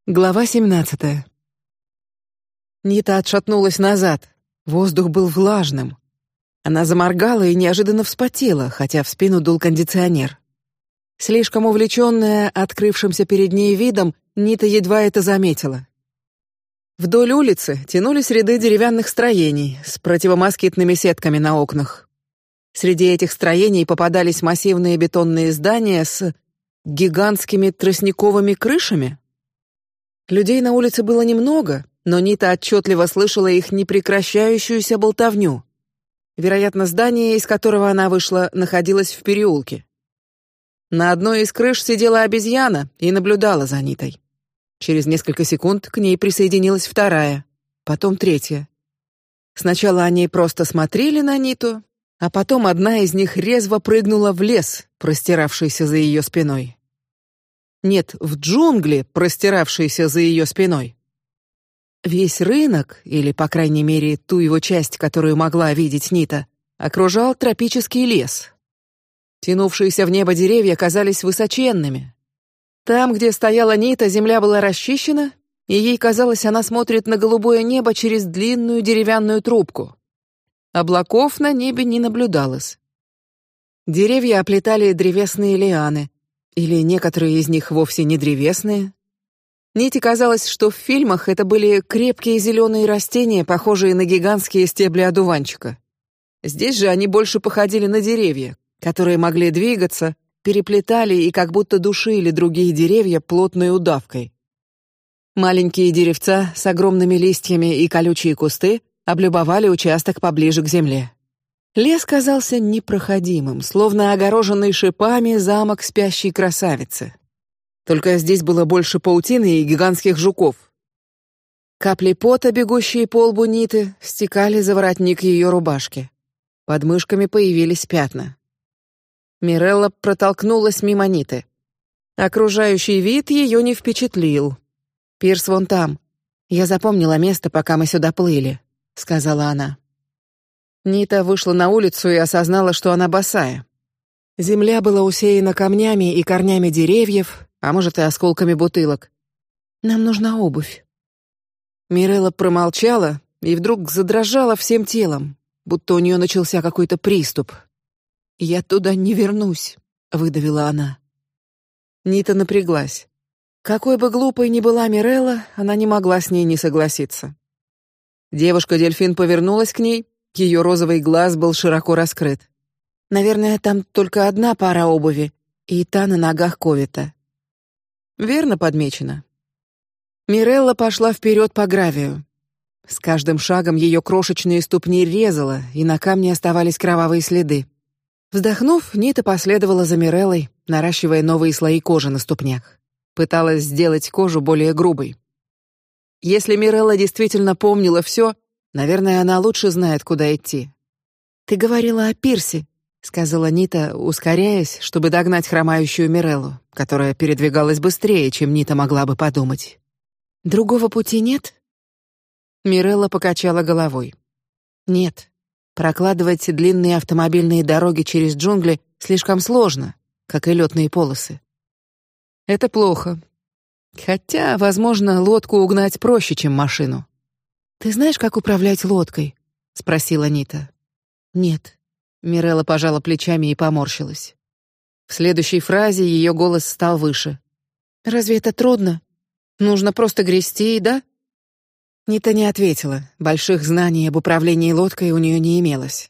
Глава 17. Нита отшатнулась назад. Воздух был влажным. Она заморгала и неожиданно вспотела, хотя в спину дул кондиционер. Слишком увлеченная открывшимся перед ней видом, Нита едва это заметила. Вдоль улицы тянулись ряды деревянных строений с противомоскитными сетками на окнах. Среди этих строений попадались массивные бетонные здания с гигантскими тростниковыми крышами. Людей на улице было немного, но Нита отчетливо слышала их непрекращающуюся болтовню. Вероятно, здание, из которого она вышла, находилось в переулке. На одной из крыш сидела обезьяна и наблюдала за Нитой. Через несколько секунд к ней присоединилась вторая, потом третья. Сначала они просто смотрели на Ниту, а потом одна из них резво прыгнула в лес, простиравшийся за ее спиной. Нет, в джунгли, простиравшиеся за ее спиной. Весь рынок, или по крайней мере ту его часть, которую могла видеть Нита, окружал тропический лес. Тянувшиеся в небо деревья казались высоченными. Там, где стояла Нита, земля была расчищена, и ей казалось, она смотрит на голубое небо через длинную деревянную трубку. Облаков на небе не наблюдалось. Деревья оплетали древесные лианы, или некоторые из них вовсе не древесные. Ните казалось, что в фильмах это были крепкие зеленые растения, похожие на гигантские стебли одуванчика. Здесь же они больше походили на деревья, которые могли двигаться, переплетали и как будто душили другие деревья плотной удавкой. Маленькие деревца с огромными листьями и колючие кусты облюбовали участок поближе к земле. Лес казался непроходимым, словно огороженный шипами замок спящей красавицы. Только здесь было больше паутины и гигантских жуков. Капли пота, бегущие по лбу Ниты, стекали за воротник ее рубашки. Под мышками появились пятна. Мирелла протолкнулась мимо Ниты. Окружающий вид ее не впечатлил. «Пирс вон там. Я запомнила место, пока мы сюда плыли», — сказала она. Нита вышла на улицу и осознала, что она босая. Земля была усеяна камнями и корнями деревьев, а может и осколками бутылок. «Нам нужна обувь». Мирелла промолчала и вдруг задрожала всем телом, будто у нее начался какой-то приступ. «Я туда не вернусь», — выдавила она. Нита напряглась. Какой бы глупой ни была Мирелла, она не могла с ней не согласиться. Девушка-дельфин повернулась к ней. Ее розовый глаз был широко раскрыт. «Наверное, там только одна пара обуви, и та на ногах Ковита». Верно подмечено. Мирелла пошла вперед по гравию. С каждым шагом ее крошечные ступни резало, и на камне оставались кровавые следы. Вздохнув, Нита последовала за Миреллой, наращивая новые слои кожи на ступнях. Пыталась сделать кожу более грубой. Если Мирелла действительно помнила все, наверное, она лучше знает, куда идти. «Ты говорила о пирсе», — сказала Нита, ускоряясь, чтобы догнать хромающую Миреллу, которая передвигалась быстрее, чем Нита могла бы подумать. «Другого пути нет?» Мирелла покачала головой. «Нет. Прокладывать длинные автомобильные дороги через джунгли слишком сложно, как и летные полосы. Это плохо. Хотя, возможно, лодку угнать проще, чем машину». «Ты знаешь, как управлять лодкой?» — спросила Нита. «Нет». Мирелла пожала плечами и поморщилась. В следующей фразе ее голос стал выше. «Разве это трудно? Нужно просто грести, да?» Нита не ответила. Больших знаний об управлении лодкой у нее не имелось.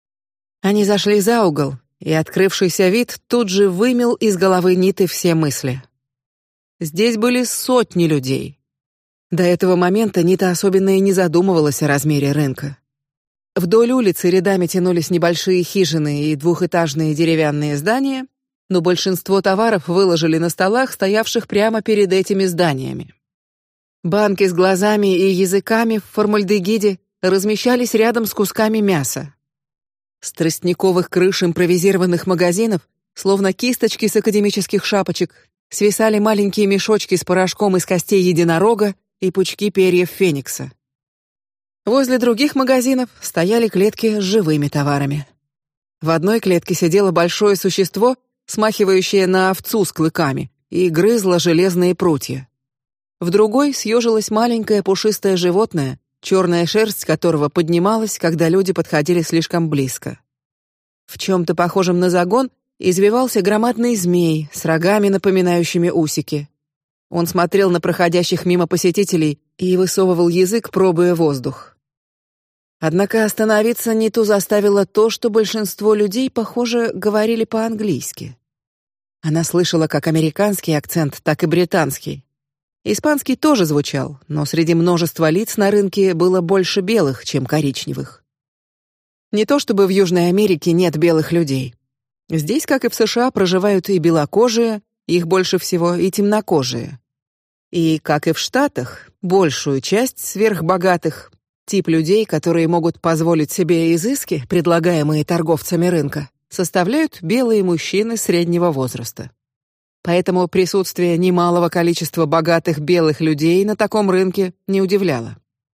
Они зашли за угол, и открывшийся вид тут же вымел из головы Ниты все мысли. Здесь были сотни людей. До этого момента Нита особенно и не задумывалась о размере рынка. Вдоль улицы рядами тянулись небольшие хижины и двухэтажные деревянные здания, но большинство товаров выложили на столах, стоявших прямо перед этими зданиями. Банки с глазами и языками в формальдегиде размещались рядом с кусками мяса. С тростниковых крыш импровизированных магазинов, словно кисточки с академических шапочек, свисали маленькие мешочки с порошком из костей единорога и пучки перьев феникса. Возле других магазинов стояли клетки с живыми товарами. В одной клетке сидело большое существо, смахивающее на овцу с клыками, и грызло железные прутья. В другой съежилось маленькое пушистое животное, черная шерсть которого поднималась, когда люди подходили слишком близко. В чем-то похожем на загон извивался громадный змей с рогами, напоминающими усики. Он смотрел на проходящих мимо посетителей и высовывал язык, пробуя воздух. Однако остановиться Ниту заставило то, что большинство людей, похоже, говорили по-английски. Она слышала как американский акцент, так и британский. Испанский тоже звучал, но среди множества лиц на рынке было больше белых, чем коричневых. Не то чтобы в Южной Америке нет белых людей. Здесь, как и в США, проживают и белокожие, их больше всего, и темнокожие. И, как и в Штатах, большую часть сверхбогатых, тип людей, которые могут позволить себе изыски, предлагаемые торговцами рынка, составляют белые мужчины среднего возраста. Поэтому присутствие немалого количества богатых белых людей на таком рынке не удивляло.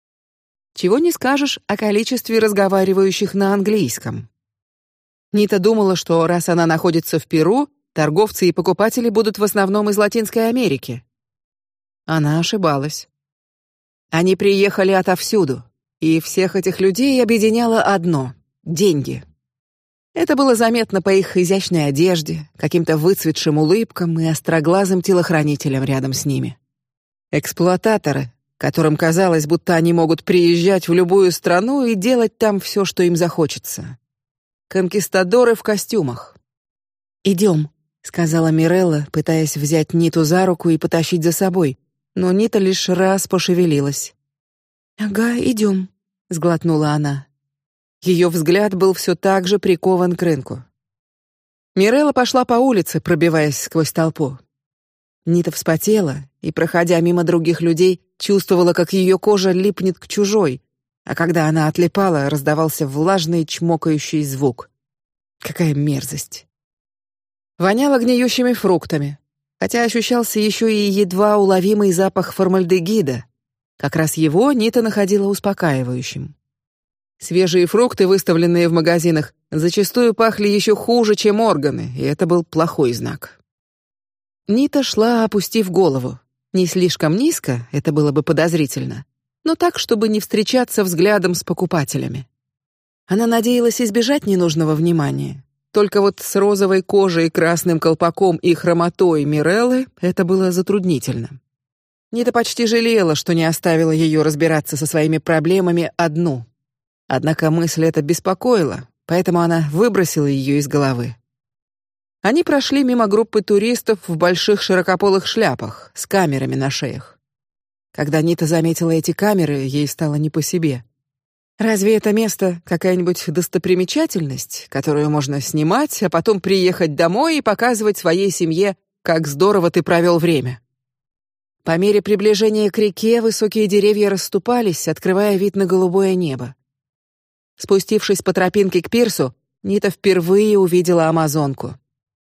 Чего не скажешь о количестве разговаривающих на английском. Нита думала, что раз она находится в Перу, торговцы и покупатели будут в основном из Латинской Америки. Она ошибалась. Они приехали отовсюду, и всех этих людей объединяло одно — деньги. Это было заметно по их изящной одежде, каким-то выцветшим улыбкам и остроглазым телохранителям рядом с ними. Эксплуататоры, которым казалось, будто они могут приезжать в любую страну и делать там все, что им захочется. Конкистадоры в костюмах. «Идем», — сказала Мирелла, пытаясь взять Ниту за руку и потащить за собой, но Нита лишь раз пошевелилась. «Ага, идем», — сглотнула она. Ее взгляд был все так же прикован к рынку. Мирелла пошла по улице, пробиваясь сквозь толпу. Нита вспотела и, проходя мимо других людей, чувствовала, как ее кожа липнет к чужой, а когда она отлипала, раздавался влажный чмокающий звук. Какая мерзость! Воняло гниющими фруктами, хотя ощущался еще и едва уловимый запах формальдегида. Как раз его Нита находила успокаивающим. Свежие фрукты, выставленные в магазинах, зачастую пахли еще хуже, чем органы, и это был плохой знак. Нита шла, опустив голову. Не слишком низко, это было бы подозрительно, но так, чтобы не встречаться взглядом с покупателями. Она надеялась избежать ненужного внимания. Только вот с розовой кожей, красным колпаком и хромотой Миреллы это было затруднительно. Нита почти жалела, что не оставила ее разбираться со своими проблемами одну. Однако мысль эта беспокоила, поэтому она выбросила ее из головы. Они прошли мимо группы туристов в больших широкополых шляпах с камерами на шеях. Когда Нита заметила эти камеры, ей стало не по себе. Разве это место какая-нибудь достопримечательность, которую можно снимать, а потом приехать домой и показывать своей семье, как здорово ты провел время? По мере приближения к реке высокие деревья расступались, открывая вид на голубое небо. Спустившись по тропинке к пирсу, Нита впервые увидела амазонку.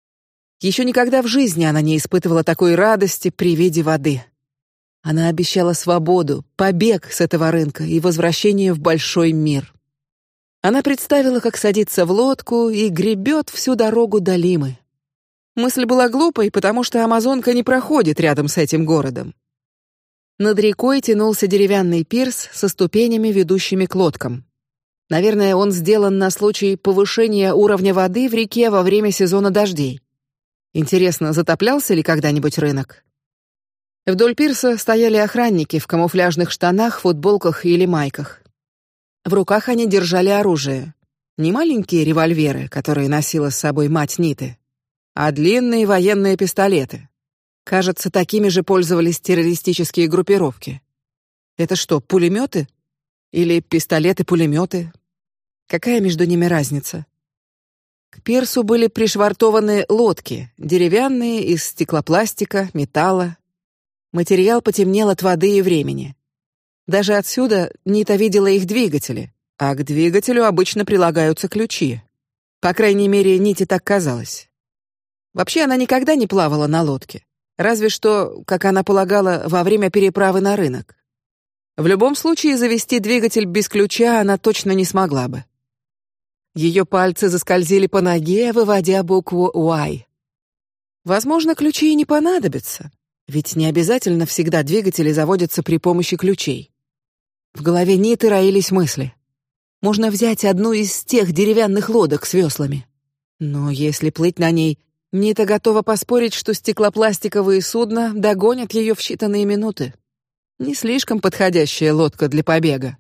Еще никогда в жизни она не испытывала такой радости при виде воды. Она обещала свободу, побег с этого рынка и возвращение в большой мир. Она представила, как садится в лодку и гребет всю дорогу до Лимы. Мысль была глупой, потому что амазонка не проходит рядом с этим городом. Над рекой тянулся деревянный пирс со ступенями, ведущими к лодкам. Наверное, он сделан на случай повышения уровня воды в реке во время сезона дождей. Интересно, затоплялся ли когда-нибудь рынок? Вдоль пирса стояли охранники в камуфляжных штанах, футболках или майках. В руках они держали оружие. Не маленькие револьверы, которые носила с собой мать Ниты, а длинные военные пистолеты. Кажется, такими же пользовались террористические группировки. Это что, пулеметы? Или пистолеты-пулеметы? Какая между ними разница? К пирсу были пришвартованы лодки, деревянные, из стеклопластика, металла. Материал потемнел от воды и времени. Даже отсюда Нита видела их двигатели, а к двигателю обычно прилагаются ключи. По крайней мере, Ните так казалось. Вообще она никогда не плавала на лодке, разве что, как она полагала, во время переправы на рынок. В любом случае завести двигатель без ключа она точно не смогла бы. Ее пальцы заскользили по ноге, выводя букву Y. Возможно, ключи и не понадобятся, Ведь не обязательно всегда двигатели заводятся при помощи ключей. В голове Ниты роились мысли. Можно взять одну из тех деревянных лодок с веслами. Но если плыть на ней, Нита готова поспорить, что стеклопластиковые судна догонят ее в считанные минуты. Не слишком подходящая лодка для побега.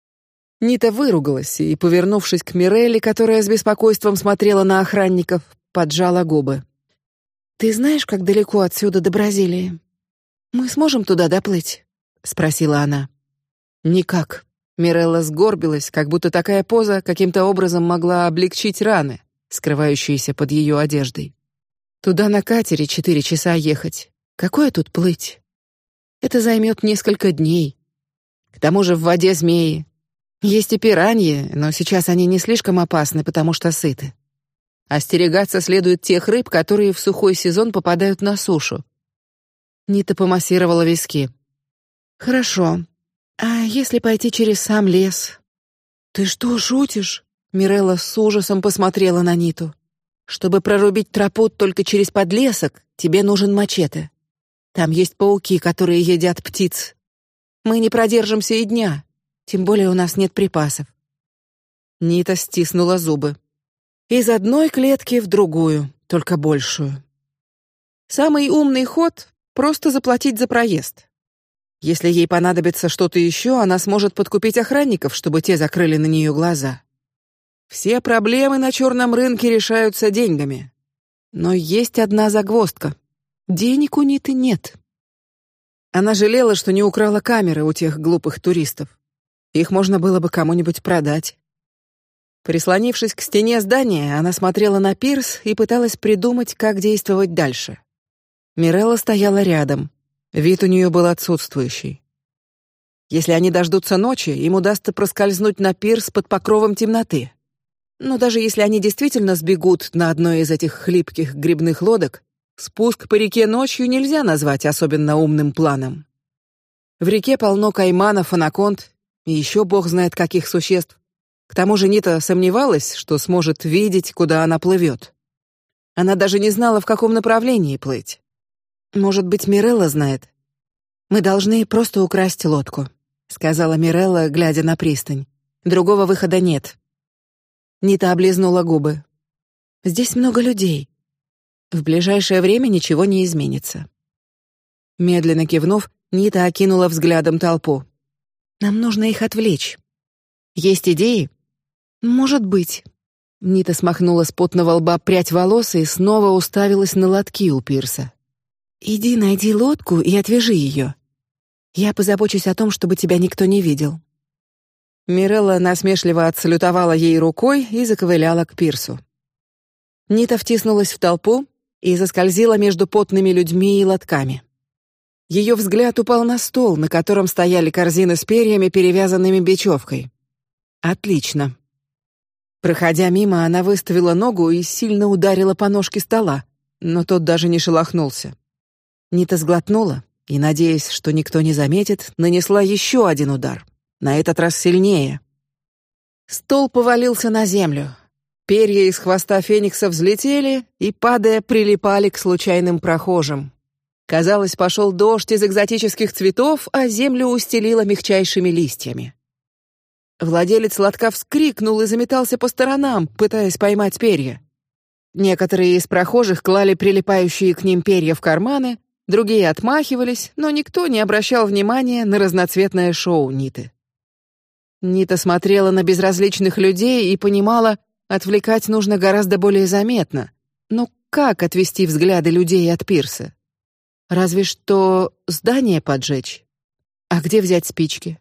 Нита выругалась и, повернувшись к Мирелле, которая с беспокойством смотрела на охранников, поджала губы. «Ты знаешь, как далеко отсюда до Бразилии? Мы сможем туда доплыть?» — спросила она. «Никак». Мирелла сгорбилась, как будто такая поза каким-то образом могла облегчить раны, скрывающиеся под ее одеждой. «Туда на катере 4 часа ехать. Какое тут плыть? Это займет несколько дней. К тому же в воде змеи. Есть и пираньи, но сейчас они не слишком опасны, потому что сыты. Остерегаться следует тех рыб, которые в сухой сезон попадают на сушу». Нита помассировала виски. «Хорошо. А если пойти через сам лес?» «Ты что, шутишь?» Мирелла с ужасом посмотрела на Ниту. «Чтобы прорубить тропу только через подлесок, тебе нужен мачете. Там есть пауки, которые едят птиц. Мы не продержимся и дня, тем более у нас нет припасов». Нита стиснула зубы. Из одной клетки в другую, только большую. Самый умный ход — просто заплатить за проезд. Если ей понадобится что-то еще, она сможет подкупить охранников, чтобы те закрыли на нее глаза. Все проблемы на черном рынке решаются деньгами. Но есть одна загвоздка. Денег у Ниты нет. Она жалела, что не украла камеры у тех глупых туристов. Их можно было бы кому-нибудь продать. Прислонившись к стене здания, она смотрела на пирс и пыталась придумать, как действовать дальше. Мирелла стояла рядом. Вид у нее был отсутствующий. Если они дождутся ночи, им удастся проскользнуть на пирс под покровом темноты. Но даже если они действительно сбегут на одной из этих хлипких грибных лодок, спуск по реке ночью нельзя назвать особенно умным планом. В реке полно кайманов, анаконд и еще бог знает каких существ. К тому же Нита сомневалась, что сможет видеть, куда она плывет. Она даже не знала, в каком направлении плыть. Может быть, Мирелла знает. «Мы должны просто украсть лодку», — сказала Мирелла, глядя на пристань. «Другого выхода нет». Нита облизнула губы. «Здесь много людей. В ближайшее время ничего не изменится». Медленно кивнув, Нита окинула взглядом толпу. «Нам нужно их отвлечь. Есть идеи?» «Может быть». Нита смахнула с потного лба прядь волос и снова уставилась на лотки у пирса. «Иди найди лодку и отвяжи ее. Я позабочусь о том, чтобы тебя никто не видел». Мирелла насмешливо отсалютовала ей рукой и заковыляла к пирсу. Нита втиснулась в толпу и заскользила между потными людьми и лотками. Ее взгляд упал на стол, на котором стояли корзины с перьями, перевязанными бечевкой. Отлично. Проходя мимо, она выставила ногу и сильно ударила по ножке стола, но тот даже не шелохнулся. Нита сглотнула и, надеясь, что никто не заметит, нанесла еще один удар, на этот раз сильнее. Стол повалился на землю. Перья из хвоста феникса взлетели и, падая, прилипали к случайным прохожим. Казалось, пошел дождь из экзотических цветов, а землю устелило мягчайшими листьями. Владелец лотка вскрикнул и заметался по сторонам, пытаясь поймать перья. Некоторые из прохожих клали прилипающие к ним перья в карманы, другие отмахивались, но никто не обращал внимания на разноцветное шоу Ниты. Нита смотрела на безразличных людей и понимала, отвлекать нужно гораздо более заметно. Но как отвести взгляды людей от пирса? Разве что здание поджечь. А где взять спички?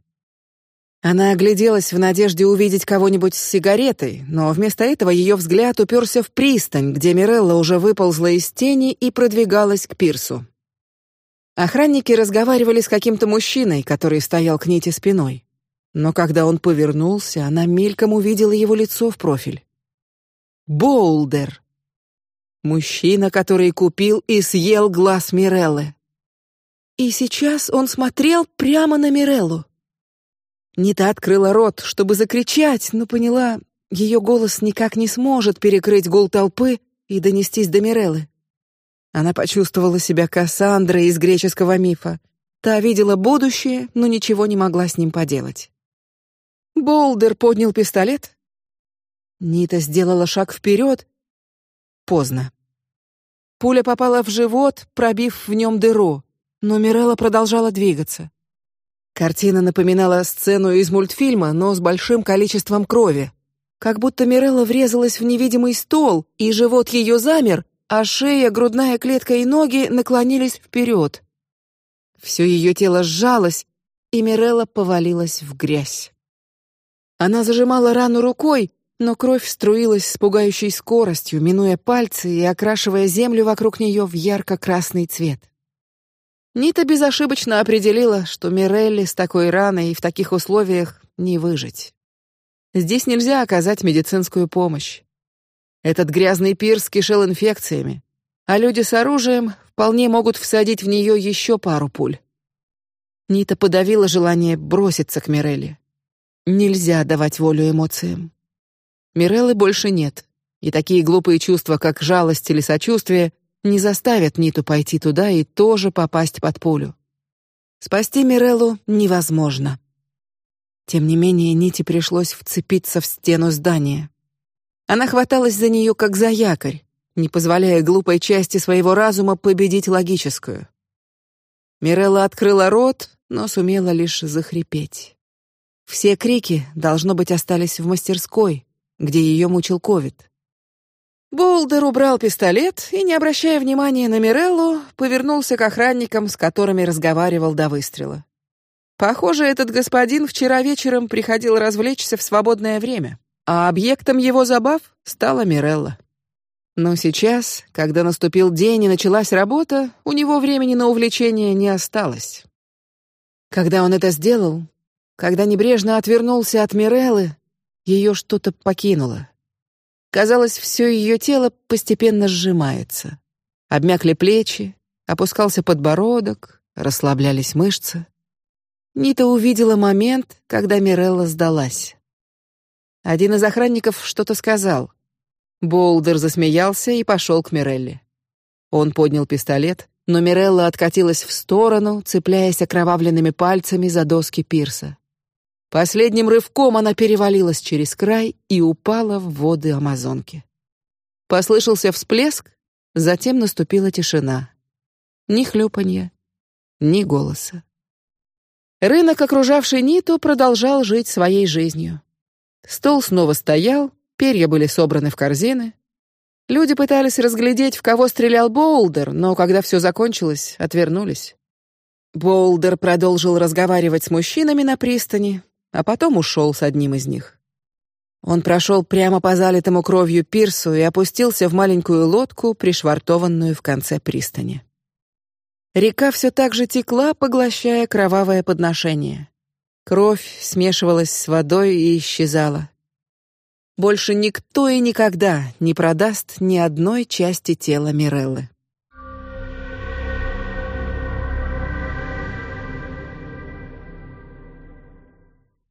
Она огляделась в надежде увидеть кого-нибудь с сигаретой, но вместо этого ее взгляд уперся в пристань, где Мирелла уже выползла из тени и продвигалась к пирсу. Охранники разговаривали с каким-то мужчиной, который стоял к Ните спиной. Но когда он повернулся, она мельком увидела его лицо в профиль. Боулдер. Мужчина, который купил и съел глаз Миреллы. И сейчас он смотрел прямо на Миреллу. Нита открыла рот, чтобы закричать, но поняла, ее голос никак не сможет перекрыть гул толпы и донестись до Миреллы. Она почувствовала себя Кассандрой из греческого мифа. Та видела будущее, но ничего не могла с ним поделать. Болдер поднял пистолет. Нита сделала шаг вперед. Поздно. Пуля попала в живот, пробив в нем дыру, но Мирелла продолжала двигаться. Картина напоминала сцену из мультфильма, но с большим количеством крови. Как будто Мирелла врезалась в невидимый стол, и живот ее замер, а шея, грудная клетка и ноги наклонились вперед. Все ее тело сжалось, и Мирелла повалилась в грязь. Она зажимала рану рукой, но кровь струилась с пугающей скоростью, минуя пальцы и окрашивая землю вокруг нее в ярко-красный цвет. Нита безошибочно определила, что Мирелле с такой раной и в таких условиях не выжить. Здесь нельзя оказать медицинскую помощь. Этот грязный пирс кишел инфекциями, а люди с оружием вполне могут всадить в нее еще пару пуль. Нита подавила желание броситься к Мирелле. Нельзя давать волю эмоциям. Миреллы больше нет, и такие глупые чувства, как жалость или сочувствие, не заставят Ниту пойти туда и тоже попасть под пулю. Спасти Миреллу невозможно. Тем не менее, Ните пришлось вцепиться в стену здания. Она хваталась за нее как за якорь, не позволяя глупой части своего разума победить логическую. Мирелла открыла рот, но сумела лишь захрипеть. Все крики, должно быть, остались в мастерской, где ее мучил ковид. Болдер убрал пистолет и, не обращая внимания на Миреллу, повернулся к охранникам, с которыми разговаривал до выстрела. Похоже, этот господин вчера вечером приходил развлечься в свободное время, а объектом его забав стала Мирелла. Но сейчас, когда наступил день и началась работа, у него времени на увлечение не осталось. Когда он это сделал, когда небрежно отвернулся от Миреллы, ее что-то покинуло. Казалось, все ее тело постепенно сжимается. Обмякли плечи, опускался подбородок, расслаблялись мышцы. Нита увидела момент, когда Мирелла сдалась. Один из охранников что-то сказал. Болдер засмеялся и пошел к Мирелле. Он поднял пистолет, но Мирелла откатилась в сторону, цепляясь окровавленными пальцами за доски пирса. Последним рывком она перевалилась через край и упала в воды Амазонки. Послышался всплеск, затем наступила тишина. Ни хлюпанья, ни голоса. Рынок, окружавший Ниту, продолжал жить своей жизнью. Стол снова стоял, перья были собраны в корзины. Люди пытались разглядеть, в кого стрелял Болдер, но когда все закончилось, отвернулись. Болдер продолжил разговаривать с мужчинами на пристани, а потом ушел с одним из них. Он прошел прямо по залитому кровью пирсу и опустился в маленькую лодку, пришвартованную в конце пристани. Река все так же текла, поглощая кровавое подношение. Кровь смешивалась с водой и исчезала. Больше никто и никогда не продаст ни одной части тела Миреллы.